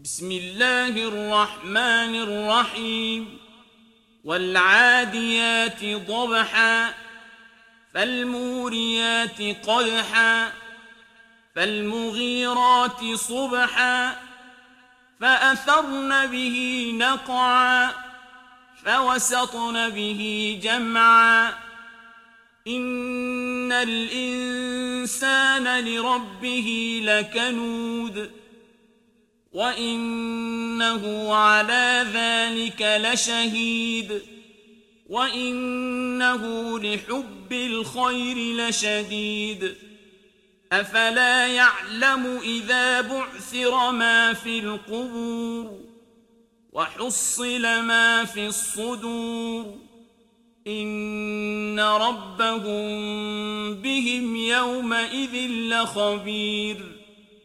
بسم الله الرحمن الرحيم والعاديات ضبحا فالموريات قدحا فالمغيرات صبحا فأثرن به نقعا فوسطن به جمعا إن الإنسان لربه لكنود وإنه على ذلك لشهيد وإنه لحب الخير لشديد أفلا يعلم إذا بعثر ما في القبور وحصل ما في الصدور إن ربهم بهم يومئذ لخبير